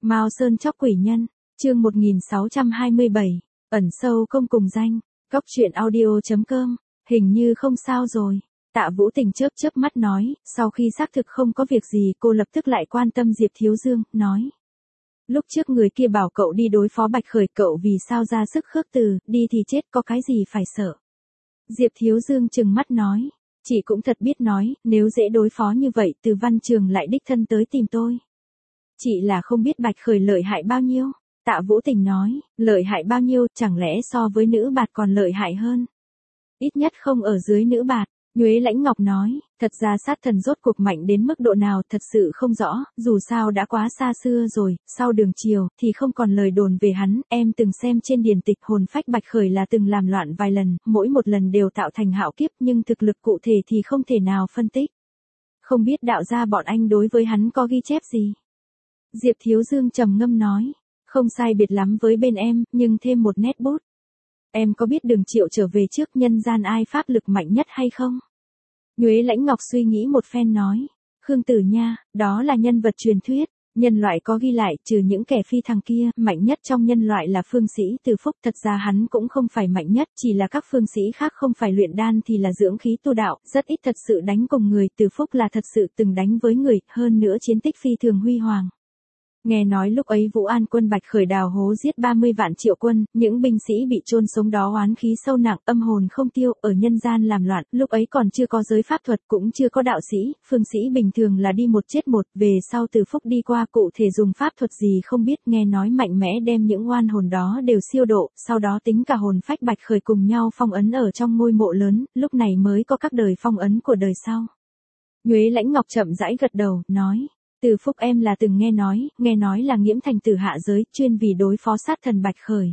Mao Sơn chóc quỷ nhân, chương 1627, ẩn sâu không cùng danh, Cóc truyện audio.com, hình như không sao rồi. Tạ Vũ Tình chớp chớp mắt nói, sau khi xác thực không có việc gì cô lập tức lại quan tâm Diệp Thiếu Dương, nói. Lúc trước người kia bảo cậu đi đối phó Bạch Khởi cậu vì sao ra sức khước từ, đi thì chết có cái gì phải sợ. Diệp Thiếu Dương trừng mắt nói, chị cũng thật biết nói, nếu dễ đối phó như vậy Từ Văn Trường lại đích thân tới tìm tôi. Chị là không biết Bạch Khởi lợi hại bao nhiêu. Tạ Vũ Tình nói, lợi hại bao nhiêu, chẳng lẽ so với nữ bạt còn lợi hại hơn. Ít nhất không ở dưới nữ bạt. Nhuế Lãnh Ngọc nói, thật ra sát thần rốt cuộc mạnh đến mức độ nào thật sự không rõ, dù sao đã quá xa xưa rồi, sau Đường Triều thì không còn lời đồn về hắn, em từng xem trên điển tịch hồn phách Bạch Khởi là từng làm loạn vài lần, mỗi một lần đều tạo thành hạo kiếp nhưng thực lực cụ thể thì không thể nào phân tích. Không biết đạo gia bọn anh đối với hắn có ghi chép gì? Diệp Thiếu Dương trầm ngâm nói, không sai biệt lắm với bên em, nhưng thêm một nét bút. Em có biết Đường Triệu trở về trước nhân gian ai pháp lực mạnh nhất hay không? Nhuế Lãnh Ngọc suy nghĩ một phen nói, Khương Tử Nha, đó là nhân vật truyền thuyết, nhân loại có ghi lại trừ những kẻ phi thăng kia, mạnh nhất trong nhân loại là phương sĩ Từ Phúc, thật ra hắn cũng không phải mạnh nhất, chỉ là các phương sĩ khác không phải luyện đan thì là dưỡng khí tu đạo, rất ít thật sự đánh cùng người, Từ Phúc là thật sự từng đánh với người, hơn nữa chiến tích phi thường huy hoàng. Nghe nói lúc ấy Vũ An quân Bạch Khởi đào hố giết 30 vạn Triệu quân, những binh sĩ bị chôn sống đó oán khí sâu nặng, âm hồn không tiêu, ở nhân gian làm loạn, lúc ấy còn chưa có giới pháp thuật, cũng chưa có đạo sĩ, phương sĩ bình thường là đi một chết một, về sau Từ Phúc đi qua cụ thể dùng pháp thuật gì không biết, nghe nói mạnh mẽ đem những oan hồn đó đều siêu độ, sau đó tính cả hồn phách Bạch Khởi cùng nhau phong ấn ở trong ngôi mộ lớn, lúc này mới có các đời phong ấn của đời sau. Nhuế Lãnh Ngọc chậm rãi gật đầu, nói. Từ Phúc em là từng nghe nói là nghiễm thành tử hạ giới, chuyên vì đối phó sát thần Bạch Khởi.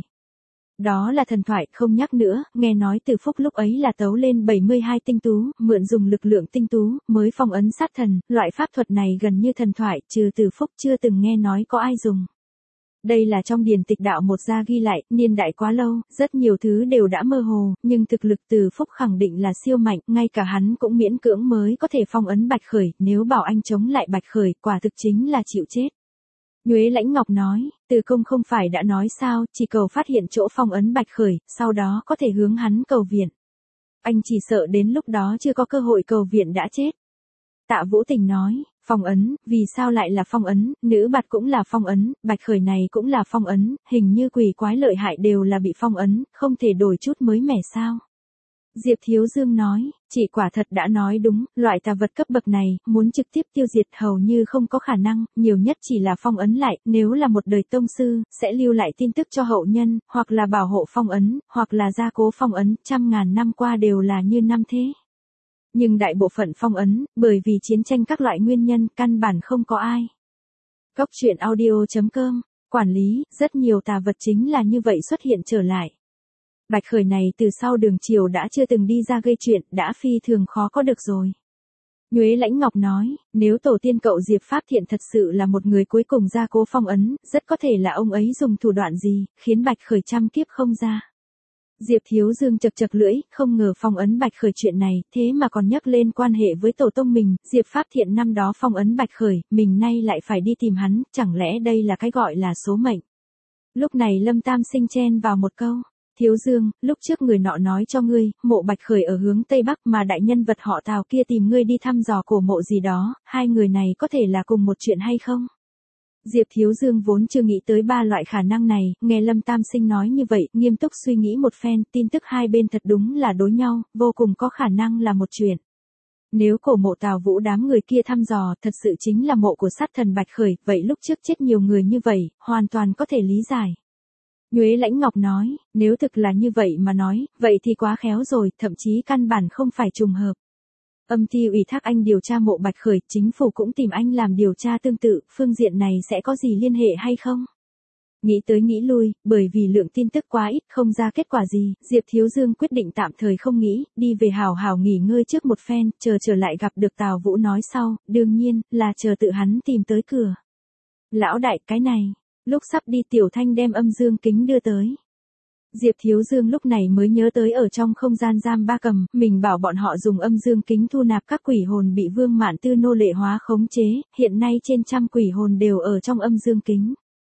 Đó là thần thoại, không nhắc nữa, nghe nói Từ Phúc lúc ấy là tấu lên 72 tinh tú, mượn dùng lực lượng tinh tú, mới phong ấn sát thần, loại pháp thuật này gần như thần thoại, trừ Từ Phúc chưa từng nghe nói có ai dùng. Đây là trong điển tịch đạo một gia ghi lại, niên đại quá lâu, rất nhiều thứ đều đã mơ hồ, nhưng thực lực Từ Phúc khẳng định là siêu mạnh, ngay cả hắn cũng miễn cưỡng mới có thể phong ấn Bạch Khởi, nếu bảo anh chống lại Bạch Khởi, quả thực chính là chịu chết. Nhuế Lãnh Ngọc nói, Từ Công không phải đã nói sao, chỉ cầu phát hiện chỗ phong ấn Bạch Khởi, sau đó có thể hướng hắn cầu viện. Anh chỉ sợ đến lúc đó chưa có cơ hội cầu viện đã chết. Tạ Vũ Tình nói, phong ấn, vì sao lại là phong ấn, nữ bạt cũng là phong ấn, Bạch Khởi này cũng là phong ấn, hình như quỷ quái lợi hại đều là bị phong ấn, không thể đổi chút mới mẻ sao. Diệp Thiếu Dương nói, chị quả thật đã nói đúng, loại tà vật cấp bậc này, muốn trực tiếp tiêu diệt hầu như không có khả năng, nhiều nhất chỉ là phong ấn lại, nếu là một đời tông sư, sẽ lưu lại tin tức cho hậu nhân, hoặc là bảo hộ phong ấn, hoặc là gia cố phong ấn, trăm ngàn năm qua đều là như năm thế. Nhưng đại bộ phận phong ấn, bởi vì chiến tranh các loại nguyên nhân, căn bản không có ai. Cóc truyện audio.com, quản lý, rất nhiều tà vật chính là như vậy xuất hiện trở lại. Bạch Khởi này từ sau Đường Triều đã chưa từng đi ra gây chuyện, đã phi thường khó có được rồi. Nhuế Lãnh Ngọc nói, nếu tổ tiên cậu Diệp Pháp Thiện thật sự là một người cuối cùng gia cố phong ấn, rất có thể là ông ấy dùng thủ đoạn gì, khiến Bạch Khởi trăm kiếp không ra. Diệp Thiếu Dương chật chật lưỡi, không ngờ phong ấn Bạch Khởi chuyện này, thế mà còn nhắc lên quan hệ với tổ tông mình, Diệp Pháp Thiện năm đó phong ấn Bạch Khởi, mình nay lại phải đi tìm hắn, chẳng lẽ đây là cái gọi là số mệnh. Lúc này Lâm Tam Sinh chen vào một câu, Thiếu Dương, lúc trước người nọ nói cho ngươi, mộ Bạch Khởi ở hướng Tây Bắc mà đại nhân vật họ Tào kia tìm ngươi đi thăm dò cổ mộ gì đó, hai người này có thể là cùng một chuyện hay không? Diệp Thiếu Dương vốn chưa nghĩ tới ba loại khả năng này, nghe Lâm Tam Sinh nói như vậy, nghiêm túc suy nghĩ một phen, tin tức hai bên thật đúng là đối nhau, vô cùng có khả năng là một chuyện. Nếu cổ mộ Tào Vũ đám người kia thăm dò, thật sự chính là mộ của sát thần Bạch Khởi, vậy lúc trước chết nhiều người như vậy, hoàn toàn có thể lý giải. Nhuế Lãnh Ngọc nói, nếu thực là như vậy mà nói, vậy thì quá khéo rồi, thậm chí căn bản không phải trùng hợp. Âm ty ủy thác anh điều tra mộ Bạch Khởi, chính phủ cũng tìm anh làm điều tra tương tự, phương diện này sẽ có gì liên hệ hay không? Nghĩ tới nghĩ lui, bởi vì lượng tin tức quá ít, không ra kết quả gì, Diệp Thiếu Dương quyết định tạm thời không nghĩ, đi về hào hào nghỉ ngơi trước một phen, chờ trở lại gặp được Tào Vũ nói sau, đương nhiên, là chờ tự hắn tìm tới cửa. Lão đại, cái này, lúc sắp đi Tiểu Thanh đem âm dương kính đưa tới. Diệp Thiếu Dương lúc này mới nhớ tới ở trong không gian giam ba cầm, mình bảo bọn họ dùng âm dương kính thu nạp các quỷ hồn bị Vương Mạn Tư nô lệ hóa khống chế, hiện nay trên trăm quỷ hồn đều ở trong âm dương kính.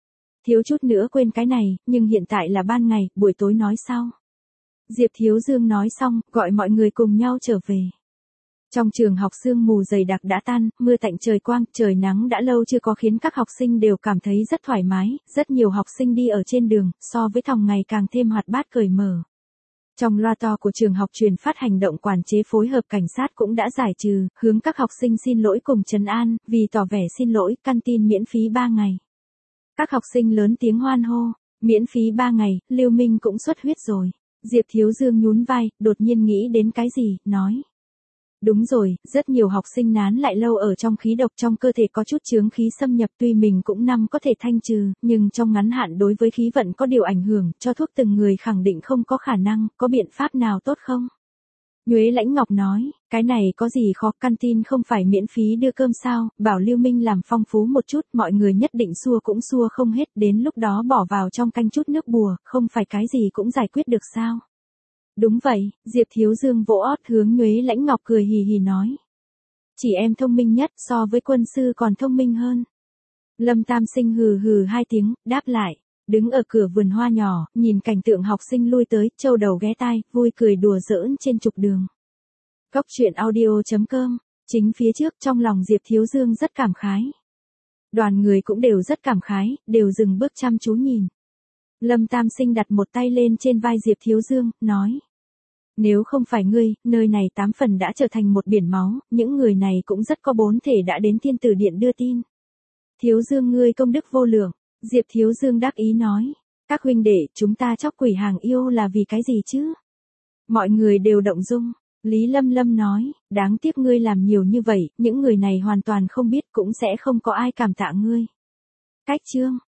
Thiếu chút nữa quên cái này, nhưng hiện tại là ban ngày, buổi tối nói sau. Diệp Thiếu Dương nói xong, gọi mọi người cùng nhau trở về. Trong trường học sương mù dày đặc đã tan, mưa tạnh trời quang, trời nắng đã lâu chưa có khiến các học sinh đều cảm thấy rất thoải mái, rất nhiều học sinh đi ở trên đường, so với thòng ngày càng thêm hoạt bát cởi mở. Trong loa to của trường học truyền phát hành động quản chế phối hợp cảnh sát cũng đã giải trừ, hướng các học sinh xin lỗi cùng trấn an, vì tỏ vẻ xin lỗi, canteen miễn phí 3 ngày. Các học sinh lớn tiếng hoan hô, miễn phí 3 ngày, Lưu Minh cũng xuất huyết rồi. Diệp Thiếu Dương nhún vai, đột nhiên nghĩ đến cái gì, nói. Đúng rồi, rất nhiều học sinh nán lại lâu ở trong khí độc trong cơ thể có chút chướng khí xâm nhập tuy mình cũng có thể thanh trừ, nhưng trong ngắn hạn đối với khí vận có điều ảnh hưởng, cho thuốc từng người khẳng định không có khả năng, có biện pháp nào tốt không? Nhuế Lãnh Ngọc nói, cái này có gì khó, canteen không phải miễn phí đưa cơm sao, bảo Lưu Minh làm phong phú một chút, mọi người nhất định xua cũng xua không hết, đến lúc đó bỏ vào trong canh chút nước bùa, không phải cái gì cũng giải quyết được sao? Đúng vậy, Diệp Thiếu Dương vỗ ót hướng Nhuế Lãnh Ngọc cười hì hì nói. Chỉ em thông minh nhất so với quân sư còn thông minh hơn. Lâm Tam Sinh hừ hừ 2 tiếng, đáp lại. Đứng ở cửa vườn hoa nhỏ, nhìn cảnh tượng học sinh lui tới, châu đầu ghé tai, vui cười đùa giỡn trên trục đường. Cốc truyện audio.com, chính phía trước trong lòng Diệp Thiếu Dương rất cảm khái. Đoàn người cũng đều rất cảm khái, đều dừng bước chăm chú nhìn. Lâm Tam Sinh đặt một tay lên trên vai Diệp Thiếu Dương, nói. Nếu không phải ngươi, nơi này 8 phần đã trở thành một biển máu, những người này cũng rất có 4 thể đã đến Thiên Tử Điện đưa tin. Thiếu Dương ngươi công đức vô lượng, Diệp Thiếu Dương đắc ý nói. Các huynh đệ, chúng ta chóc quỷ hàng yêu là vì cái gì chứ? Mọi người đều động dung. Lý Lâm Lâm nói, đáng tiếc ngươi làm nhiều như vậy, những người này hoàn toàn không biết cũng sẽ không có ai cảm tạ ngươi. Cách chương